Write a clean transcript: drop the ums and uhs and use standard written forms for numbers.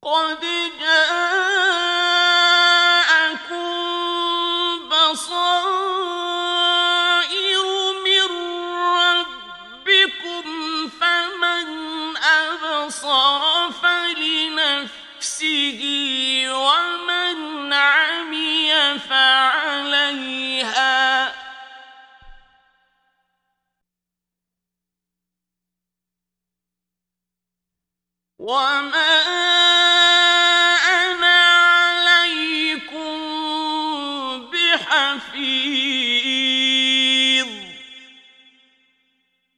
قَدْ جَاءَكُم بَصَائِرُ مِن رَّبِّكُمْ ۖ فَمَنْ أَبْصَرَ فَلِنَفْسِهِ وَمَنْ عَمِيَ فَعَلَيْهَا ۚ وَمَا